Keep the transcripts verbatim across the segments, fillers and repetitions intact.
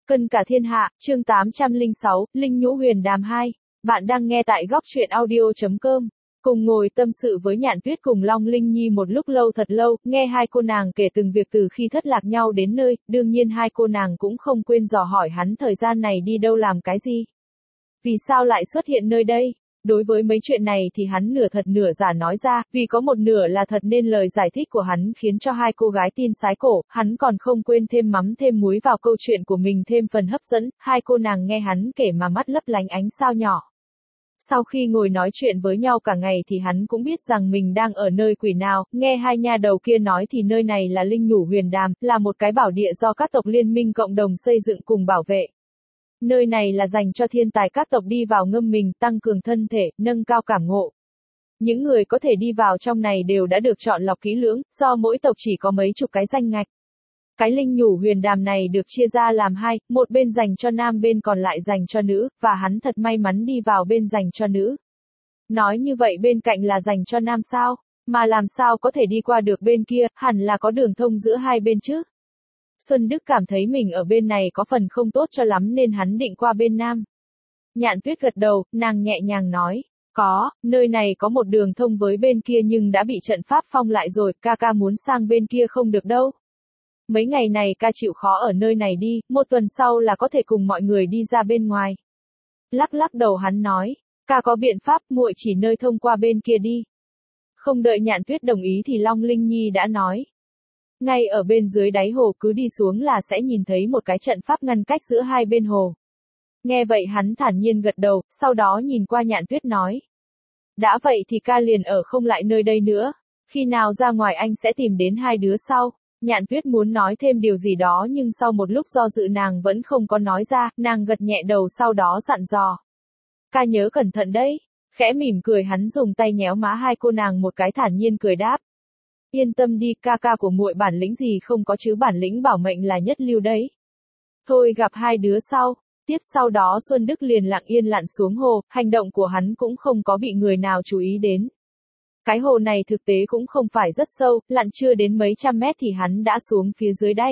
Cân cả thiên hạ, chương tám trăm lẻ sáu, Linh Nhũ Huyền Đàm hai. Bạn đang nghe tại góc truyện audio chấm com. Cùng ngồi tâm sự với Nhạn Tuyết cùng Long Linh Nhi một lúc lâu thật lâu, nghe hai cô nàng kể từng việc từ khi thất lạc nhau đến nơi, đương nhiên hai cô nàng cũng không quên dò hỏi hắn thời gian này đi đâu làm cái gì. Vì sao lại xuất hiện nơi đây? Đối với mấy chuyện này thì hắn nửa thật nửa giả nói ra, vì có một nửa là thật nên lời giải thích của hắn khiến cho hai cô gái tin sái cổ, hắn còn không quên thêm mắm thêm muối vào câu chuyện của mình thêm phần hấp dẫn, hai cô nàng nghe hắn kể mà mắt lấp lánh ánh sao nhỏ. Sau khi ngồi nói chuyện với nhau cả ngày thì hắn cũng biết rằng mình đang ở nơi quỷ nào, nghe hai nha đầu kia nói thì nơi này là Linh Nhũ Huyền Đàm, là một cái bảo địa do các tộc liên minh cộng đồng xây dựng cùng bảo vệ. Nơi này là dành cho thiên tài các tộc đi vào ngâm mình, tăng cường thân thể, nâng cao cảm ngộ. Những người có thể đi vào trong này đều đã được chọn lọc kỹ lưỡng, do mỗi tộc chỉ có mấy chục cái danh ngạch. Cái Linh Nhũ Huyền Đàm này được chia ra làm hai, một bên dành cho nam bên còn lại dành cho nữ, và hắn thật may mắn đi vào bên dành cho nữ. Nói như vậy bên cạnh là dành cho nam sao? Mà làm sao có thể đi qua được bên kia, hẳn là có đường thông giữa hai bên chứ? Xuân Đức cảm thấy mình ở bên này có phần không tốt cho lắm nên hắn định qua bên nam. Nhạn Tuyết gật đầu, nàng nhẹ nhàng nói, có, nơi này có một đường thông với bên kia nhưng đã bị trận pháp phong lại rồi, ca ca muốn sang bên kia không được đâu. Mấy ngày này ca chịu khó ở nơi này đi, một tuần sau là có thể cùng mọi người đi ra bên ngoài. Lắc lắc đầu hắn nói, ca có biện pháp, muội chỉ nơi thông qua bên kia đi. Không đợi Nhạn Tuyết đồng ý thì Long Linh Nhi đã nói. Ngay ở bên dưới đáy hồ cứ đi xuống là sẽ nhìn thấy một cái trận pháp ngăn cách giữa hai bên hồ. Nghe vậy hắn thản nhiên gật đầu, sau đó nhìn qua Nhạn Tuyết nói. Đã vậy thì ca liền ở không lại nơi đây nữa, khi nào ra ngoài anh sẽ tìm đến hai đứa sau. Nhạn Tuyết muốn nói thêm điều gì đó nhưng sau một lúc do dự nàng vẫn không có nói ra, nàng gật nhẹ đầu sau đó dặn dò. Ca nhớ cẩn thận đấy, khẽ mỉm cười hắn dùng tay nhéo má hai cô nàng một cái thản nhiên cười đáp. Yên tâm đi, ca ca của muội bản lĩnh gì không có chứ bản lĩnh bảo mệnh là nhất lưu đấy. Thôi gặp hai đứa sau, tiếp sau đó Xuân Đức liền lặng yên lặn xuống hồ, hành động của hắn cũng không có bị người nào chú ý đến. Cái hồ này thực tế cũng không phải rất sâu, lặn chưa đến mấy trăm mét thì hắn đã xuống phía dưới đáy.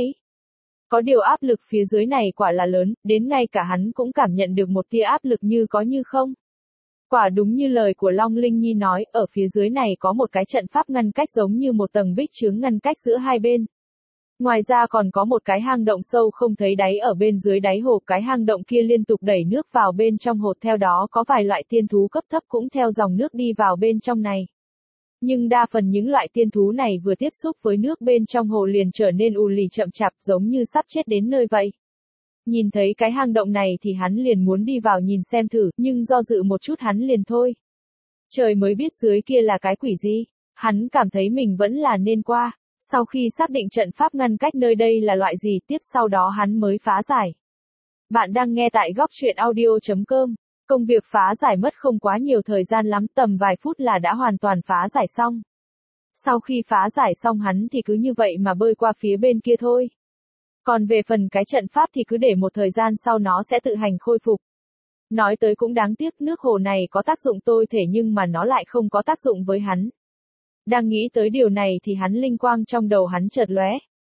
Có điều áp lực phía dưới này quả là lớn, đến ngay cả hắn cũng cảm nhận được một tia áp lực như có như không. Quả đúng như lời của Long Linh Nhi nói, ở phía dưới này có một cái trận pháp ngăn cách giống như một tầng bích chướng ngăn cách giữa hai bên. Ngoài ra còn có một cái hang động sâu không thấy đáy ở bên dưới đáy hồ, cái hang động kia liên tục đẩy nước vào bên trong hồ, theo đó có vài loại tiên thú cấp thấp cũng theo dòng nước đi vào bên trong này. Nhưng đa phần những loại tiên thú này vừa tiếp xúc với nước bên trong hồ liền trở nên ù lì chậm chạp giống như sắp chết đến nơi vậy. Nhìn thấy cái hang động này thì hắn liền muốn đi vào nhìn xem thử, nhưng do dự một chút hắn liền thôi. Trời mới biết dưới kia là cái quỷ gì, hắn cảm thấy mình vẫn là nên qua. Sau khi xác định trận pháp ngăn cách nơi đây là loại gì, tiếp sau đó hắn mới phá giải. Bạn đang nghe tại góc truyện audio chấm com. Công việc phá giải mất không quá nhiều thời gian lắm, tầm vài phút là đã hoàn toàn phá giải xong. Sau khi phá giải xong hắn thì cứ như vậy mà bơi qua phía bên kia thôi. Còn về phần cái trận pháp thì cứ để một thời gian sau nó sẽ tự hành khôi phục. Nói tới cũng đáng tiếc, nước hồ này có tác dụng tôi thể nhưng mà nó lại không có tác dụng với hắn. Đang nghĩ tới điều này thì hắn linh quang trong đầu hắn chợt lóe.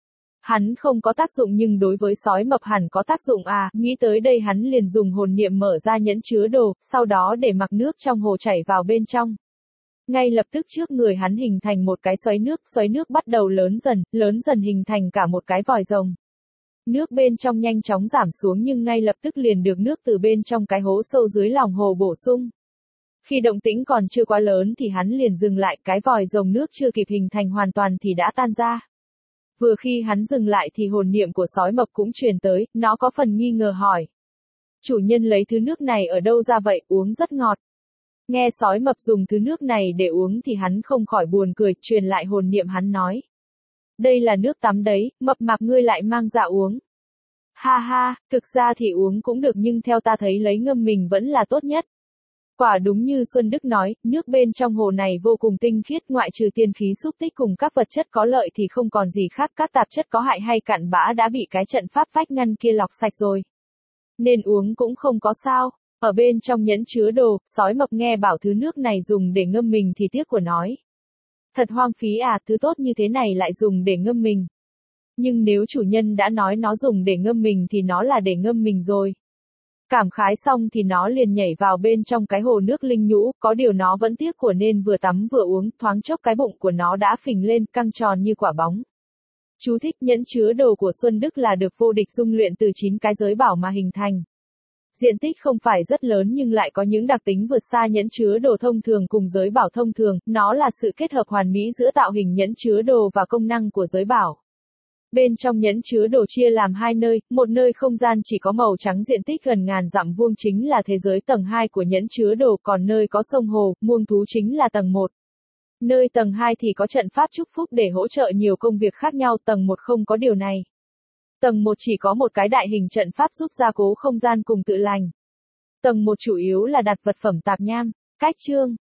Hắn không có tác dụng nhưng đối với sói mập hẳn có tác dụng à, nghĩ tới đây hắn liền dùng hồn niệm mở ra nhẫn chứa đồ, sau đó để mặc nước trong hồ chảy vào bên trong. Ngay lập tức trước người hắn hình thành một cái xoáy nước, xoáy nước bắt đầu lớn dần, lớn dần hình thành cả một cái vòi rồng. Nước bên trong nhanh chóng giảm xuống nhưng ngay lập tức liền được nước từ bên trong cái hố sâu dưới lòng hồ bổ sung. Khi động tĩnh còn chưa quá lớn thì hắn liền dừng lại, cái vòi rồng nước chưa kịp hình thành hoàn toàn thì đã tan ra. Vừa khi hắn dừng lại thì hồn niệm của sói mập cũng truyền tới, nó có phần nghi ngờ hỏi. Chủ nhân lấy thứ nước này ở đâu ra vậy, uống rất ngọt. Nghe sói mập dùng thứ nước này để uống thì hắn không khỏi buồn cười, truyền lại hồn niệm hắn nói. Đây là nước tắm đấy, mập mạp ngươi lại mang dạ uống. Ha ha, thực ra thì uống cũng được nhưng theo ta thấy lấy ngâm mình vẫn là tốt nhất. Quả đúng như Xuân Đức nói, nước bên trong hồ này vô cùng tinh khiết, ngoại trừ tiên khí xúc tích cùng các vật chất có lợi thì không còn gì khác, các tạp chất có hại hay cặn bã đã bị cái trận pháp vách ngăn kia lọc sạch rồi. Nên uống cũng không có sao. Ở bên trong nhẫn chứa đồ, sói mập nghe bảo thứ nước này dùng để ngâm mình thì tiếc của nói. Thật hoang phí à, thứ tốt như thế này lại dùng để ngâm mình. Nhưng nếu chủ nhân đã nói nó dùng để ngâm mình thì nó là để ngâm mình rồi. Cảm khái xong thì nó liền nhảy vào bên trong cái hồ nước linh nhũ, có điều nó vẫn tiếc của nên vừa tắm vừa uống, thoáng chốc cái bụng của nó đã phình lên, căng tròn như quả bóng. Chú thích: nhẫn chứa đồ của Xuân Đức là được vô địch dung luyện từ chín cái giới bảo mà hình thành. Diện tích không phải rất lớn nhưng lại có những đặc tính vượt xa nhẫn chứa đồ thông thường cùng giới bảo thông thường, nó là sự kết hợp hoàn mỹ giữa tạo hình nhẫn chứa đồ và công năng của giới bảo. Bên trong nhẫn chứa đồ chia làm hai nơi, một nơi không gian chỉ có màu trắng diện tích gần ngàn dặm vuông chính là thế giới tầng hai của nhẫn chứa đồ, còn nơi có sông hồ, muông thú chính là tầng một. Nơi tầng hai thì có trận pháp chúc phúc để hỗ trợ nhiều công việc khác nhau, tầng một không có điều này. Tầng một chỉ có một cái đại hình trận pháp giúp gia cố không gian cùng tự lành. Tầng một chủ yếu là đặt vật phẩm tạp nham. Cách chương